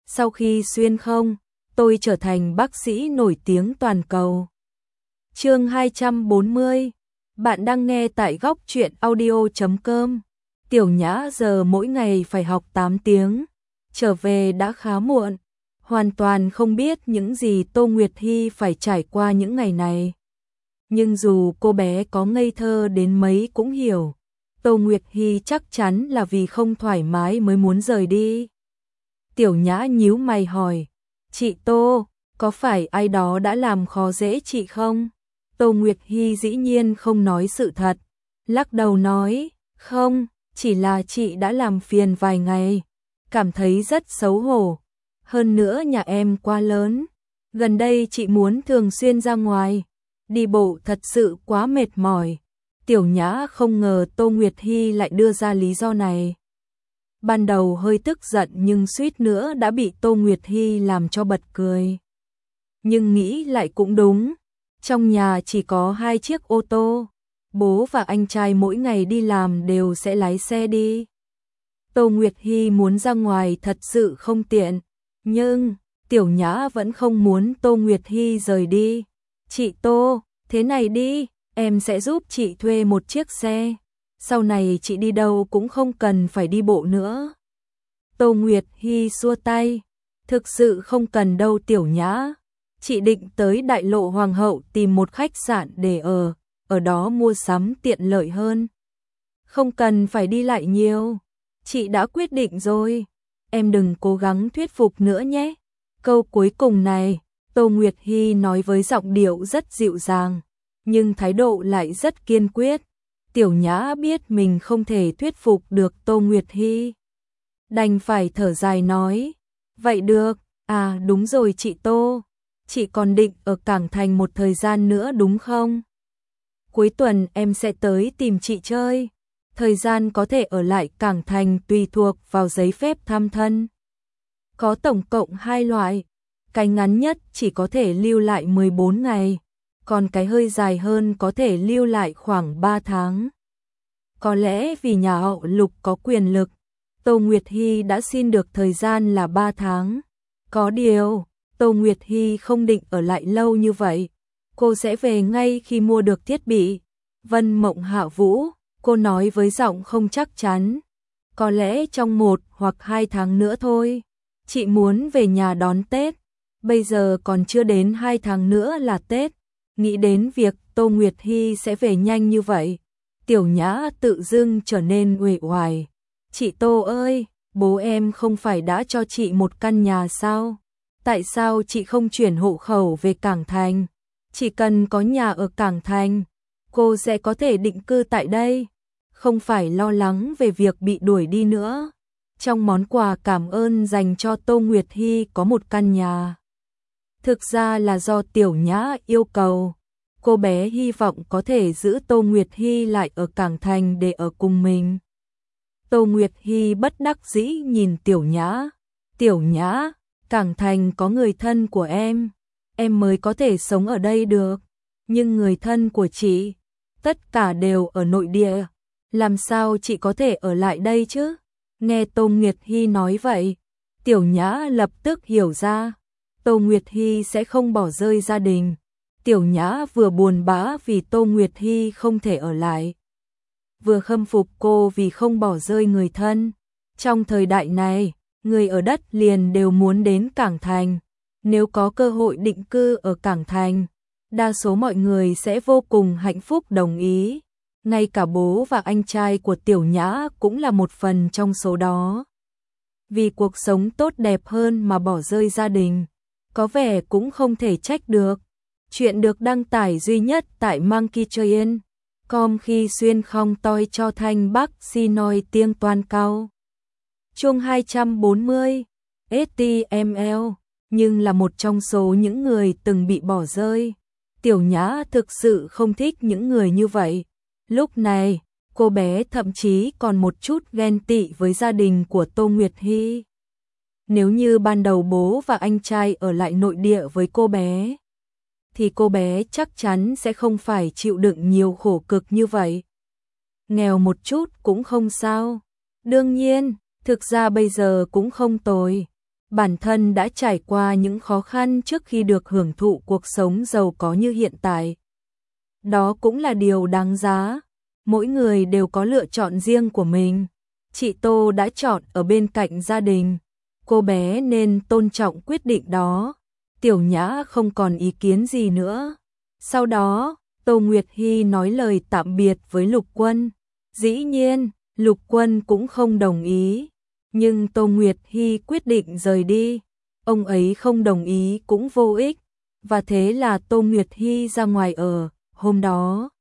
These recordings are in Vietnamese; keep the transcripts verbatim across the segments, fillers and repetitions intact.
sau khi xuyên không, tôi trở thành bác sĩ nổi tiếng toàn cầu. Chương hai trăm bốn mươi. Bạn đang nghe tại góc truyện audio chấm com. Tiểu Nhã giờ mỗi ngày phải học tám tiếng, trở về đã khá muộn, hoàn toàn không biết những gì Tô Nguyệt Hy phải trải qua những ngày này. Nhưng dù cô bé có ngây thơ đến mấy cũng hiểu, Tô Nguyệt Hy chắc chắn là vì không thoải mái mới muốn rời đi. Tiểu Nhã nhíu mày hỏi, chị Tô, có phải ai đó đã làm khó dễ chị không? Tô Nguyệt Hy dĩ nhiên không nói sự thật, lắc đầu nói, không, chỉ là chị đã làm phiền vài ngày, cảm thấy rất xấu hổ. Hơn nữa nhà em quá lớn, gần đây chị muốn thường xuyên ra ngoài, đi bộ thật sự quá mệt mỏi. Tiểu Nhã không ngờ Tô Nguyệt Hy lại đưa ra lý do này. Ban đầu hơi tức giận nhưng suýt nữa đã bị Tô Nguyệt Hy làm cho bật cười. Nhưng nghĩ lại cũng đúng, trong nhà chỉ có hai chiếc ô tô, bố và anh trai mỗi ngày đi làm đều sẽ lái xe đi. Tô Nguyệt Hy muốn ra ngoài thật sự không tiện, nhưng Tiểu Nhã vẫn không muốn Tô Nguyệt Hy rời đi. Chị Tô, thế này đi, em sẽ giúp chị thuê một chiếc xe, sau này chị đi đâu cũng không cần phải đi bộ nữa. Tô Nguyệt Hy xua tay, thực sự không cần đâu Tiểu Nhã, chị định tới Đại Lộ Hoàng hậu tìm một khách sạn để ở, ở đó mua sắm tiện lợi hơn. Không cần phải đi lại nhiều, chị đã quyết định rồi, em đừng cố gắng thuyết phục nữa nhé. Câu cuối cùng này, Tô Nguyệt Hy nói với giọng điệu rất dịu dàng, nhưng thái độ lại rất kiên quyết. Tiểu Nhã biết mình không thể thuyết phục được Tô Nguyệt Hy, đành phải thở dài nói, vậy được, à đúng rồi chị Tô, chị còn định ở Cảng Thành một thời gian nữa đúng không? Cuối tuần em sẽ tới tìm chị chơi, thời gian có thể ở lại Cảng Thành tùy thuộc vào giấy phép thăm thân. Có tổng cộng hai loại, cái ngắn nhất chỉ có thể lưu lại mười bốn ngày, còn cái hơi dài hơn có thể lưu lại khoảng ba tháng. Có lẽ vì nhà họ Lục có quyền lực, Tô Nguyệt Hy đã xin được thời gian là ba tháng. Có điều, Tô Nguyệt Hy không định ở lại lâu như vậy, cô sẽ về ngay khi mua được thiết bị. Vân Mộng Hạ Vũ, cô nói với giọng không chắc chắn, có lẽ trong một hoặc hai tháng nữa thôi, chị muốn về nhà đón Tết, bây giờ còn chưa đến hai tháng nữa là Tết. Nghĩ đến việc Tô Nguyệt Hy sẽ về nhanh như vậy, Tiểu Nhã tự dưng trở nên uể oải. Chị Tô ơi, bố em không phải đã cho chị một căn nhà sao? Tại sao chị không chuyển hộ khẩu về Cảng Thành? Chỉ cần có nhà ở Cảng Thành, cô sẽ có thể định cư tại đây, không phải lo lắng về việc bị đuổi đi nữa. Trong món quà cảm ơn dành cho Tô Nguyệt Hy có một căn nhà. Thực ra là do Tiểu Nhã yêu cầu, cô bé hy vọng có thể giữ Tô Nguyệt Hy lại ở Cảng Thành để ở cùng mình. Tô Nguyệt Hy bất đắc dĩ nhìn Tiểu Nhã, Tiểu Nhã, Cảng Thành có người thân của em, em mới có thể sống ở đây được, nhưng người thân của chị, tất cả đều ở nội địa, làm sao chị có thể ở lại đây chứ? Nghe Tô Nguyệt Hy nói vậy, Tiểu Nhã lập tức hiểu ra, Tô Nguyệt Hy sẽ không bỏ rơi gia đình. Tiểu Nhã vừa buồn bã vì Tô Nguyệt Hy không thể ở lại, vừa khâm phục cô vì không bỏ rơi người thân. Trong thời đại này, người ở đất liền đều muốn đến Cảng Thành, nếu có cơ hội định cư ở Cảng Thành, đa số mọi người sẽ vô cùng hạnh phúc đồng ý. Ngay cả bố và anh trai của Tiểu Nhã cũng là một phần trong số đó. Vì cuộc sống tốt đẹp hơn mà bỏ rơi gia đình, có vẻ cũng không thể trách được. Chuyện được đăng tải duy nhất tại Monkey Train chấm com khi xuyên không toi cho thanh Bắc xin nói tiếng toàn cao. Chương hai trăm bốn mươi, ét tê em lờ, nhưng là một trong số những người từng bị bỏ rơi. Tiểu Nhã thực sự không thích những người như vậy. Lúc này, cô bé thậm chí còn một chút ghen tị với gia đình của Tô Nguyệt Hy. Nếu như ban đầu bố và anh trai ở lại nội địa với cô bé, thì cô bé chắc chắn sẽ không phải chịu đựng nhiều khổ cực như vậy. Nghèo một chút cũng không sao. Đương nhiên, thực ra bây giờ cũng không tồi. bản thân đã trải qua những khó khăn trước khi được hưởng thụ cuộc sống giàu có như hiện tại. Đó cũng là điều đáng giá. Mỗi người đều có lựa chọn riêng của mình. Chị Tô đã chọn ở bên cạnh gia đình. Cô bé nên tôn trọng quyết định đó. Tiểu Nhã không còn ý kiến gì nữa. Sau đó, Tô Nguyệt Hy nói lời tạm biệt với Lục Quân. Dĩ nhiên, Lục Quân cũng không đồng ý. Nhưng Tô Nguyệt Hy quyết định rời đi. Ông ấy không đồng ý cũng vô ích. Và thế là Tô Nguyệt Hy ra ngoài ở. Hôm đó,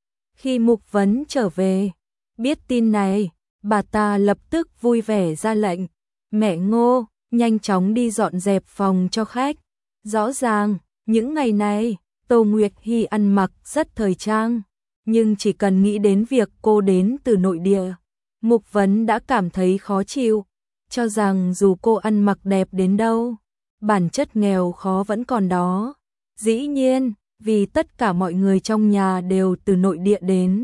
khi Mục Vấn trở về, biết tin này, bà ta lập tức vui vẻ ra lệnh. Mẹ Ngô, nhanh chóng đi dọn dẹp phòng cho khách. Rõ ràng, những ngày này, Tô Nguyệt Hy ăn mặc rất thời trang. Nhưng chỉ cần nghĩ đến việc cô đến từ nội địa, Mục Vấn đã cảm thấy khó chịu. Cho rằng dù cô ăn mặc đẹp đến đâu, bản chất nghèo khó vẫn còn đó. Dĩ nhiên, vì tất cả mọi người trong nhà đều từ nội địa đến.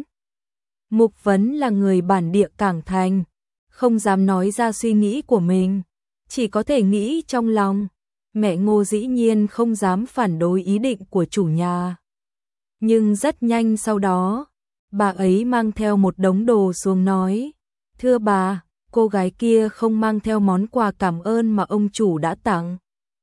Mục Vấn là người bản địa Cảng Thành, không dám nói ra suy nghĩ của mình, chỉ có thể nghĩ trong lòng. Mẹ Ngô dĩ nhiên không dám phản đối ý định của chủ nhà. Nhưng rất nhanh sau đó, bà ấy mang theo một đống đồ xuống nói: "Thưa bà, cô gái kia không mang theo món quà cảm ơn mà ông chủ đã tặng."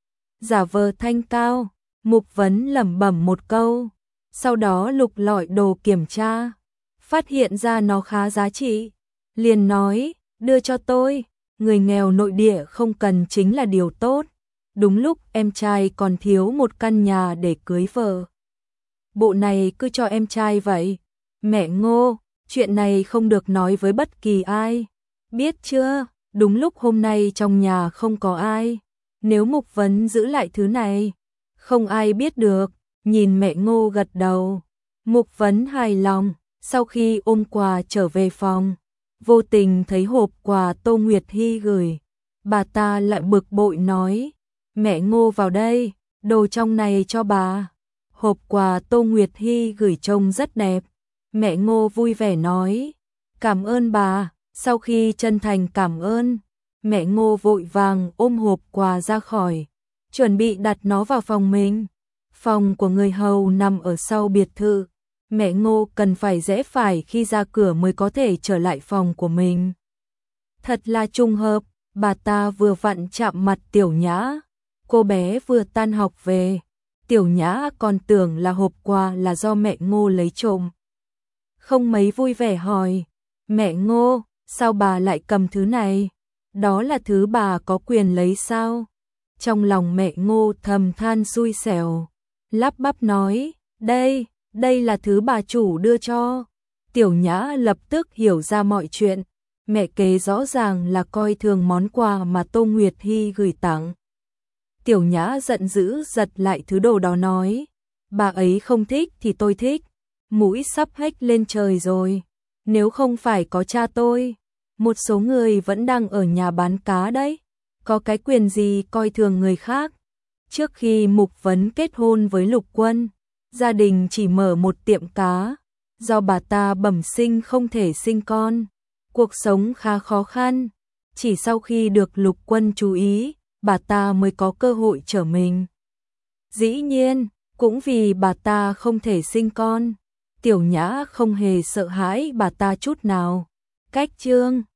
Giả vờ thanh cao, Mục Vấn lẩm bẩm một câu, sau đó lục lọi đồ kiểm tra, phát hiện ra nó khá giá trị, liền nói: "Đưa cho tôi, người nghèo nội địa không cần chính là điều tốt. Đúng lúc em trai còn thiếu một căn nhà để cưới vợ. Bộ này cứ cho em trai vậy. Mẹ Ngô, chuyện này không được nói với bất kỳ ai. Biết chưa, đúng lúc hôm nay trong nhà không có ai. Nếu Mục Vấn giữ lại thứ này, không ai biết được." Nhìn mẹ Ngô gật đầu, Mục Vấn hài lòng. Sau khi ôm quà trở về phòng, vô tình thấy hộp quà Tô Nguyệt Hy gửi. Bà ta lại bực bội nói: "Mẹ Ngô vào đây, đồ trong này cho bà." Hộp quà Tô Nguyệt Hy gửi trông rất đẹp. Mẹ Ngô vui vẻ nói: "Cảm ơn bà." Sau khi chân thành cảm ơn, mẹ Ngô vội vàng ôm hộp quà ra khỏi, chuẩn bị đặt nó vào phòng mình. Phòng của người hầu nằm ở sau biệt thự. Mẹ Ngô cần phải rẽ phải khi ra cửa mới có thể trở lại phòng của mình. Thật là trùng hợp, bà ta vừa vặn chạm mặt Tiểu Nhã. Cô bé vừa tan học về. Tiểu Nhã còn tưởng là hộp quà là do mẹ Ngô lấy trộm. Không mấy vui vẻ hỏi: "Mẹ Ngô, sao bà lại cầm thứ này? Đó là thứ bà có quyền lấy sao?" Trong lòng mẹ Ngô thầm than xui xẻo, lắp bắp nói: Đây, đây là thứ bà chủ đưa cho." Tiểu Nhã lập tức hiểu ra mọi chuyện. Mẹ kế rõ ràng là coi thường món quà mà Tô Nguyệt Hy gửi tặng. Tiểu Nhã giận dữ giật lại thứ đồ đó nói: "Bà ấy không thích thì tôi thích. Mũi sắp hếch lên trời rồi. Nếu không phải có cha tôi, một số người vẫn đang ở nhà bán cá đấy. Có cái quyền gì coi thường người khác." Trước khi Mục Vấn kết hôn với Lục Quân, gia đình chỉ mở một tiệm cá. Do bà ta bẩm sinh không thể sinh con, cuộc sống khá khó khăn. Chỉ sau khi được Lục Quân chú ý, bà ta mới có cơ hội trở mình. Dĩ nhiên, cũng vì bà ta không thể sinh con, Tiểu Nhã không hề sợ hãi bà ta chút nào. Cách chương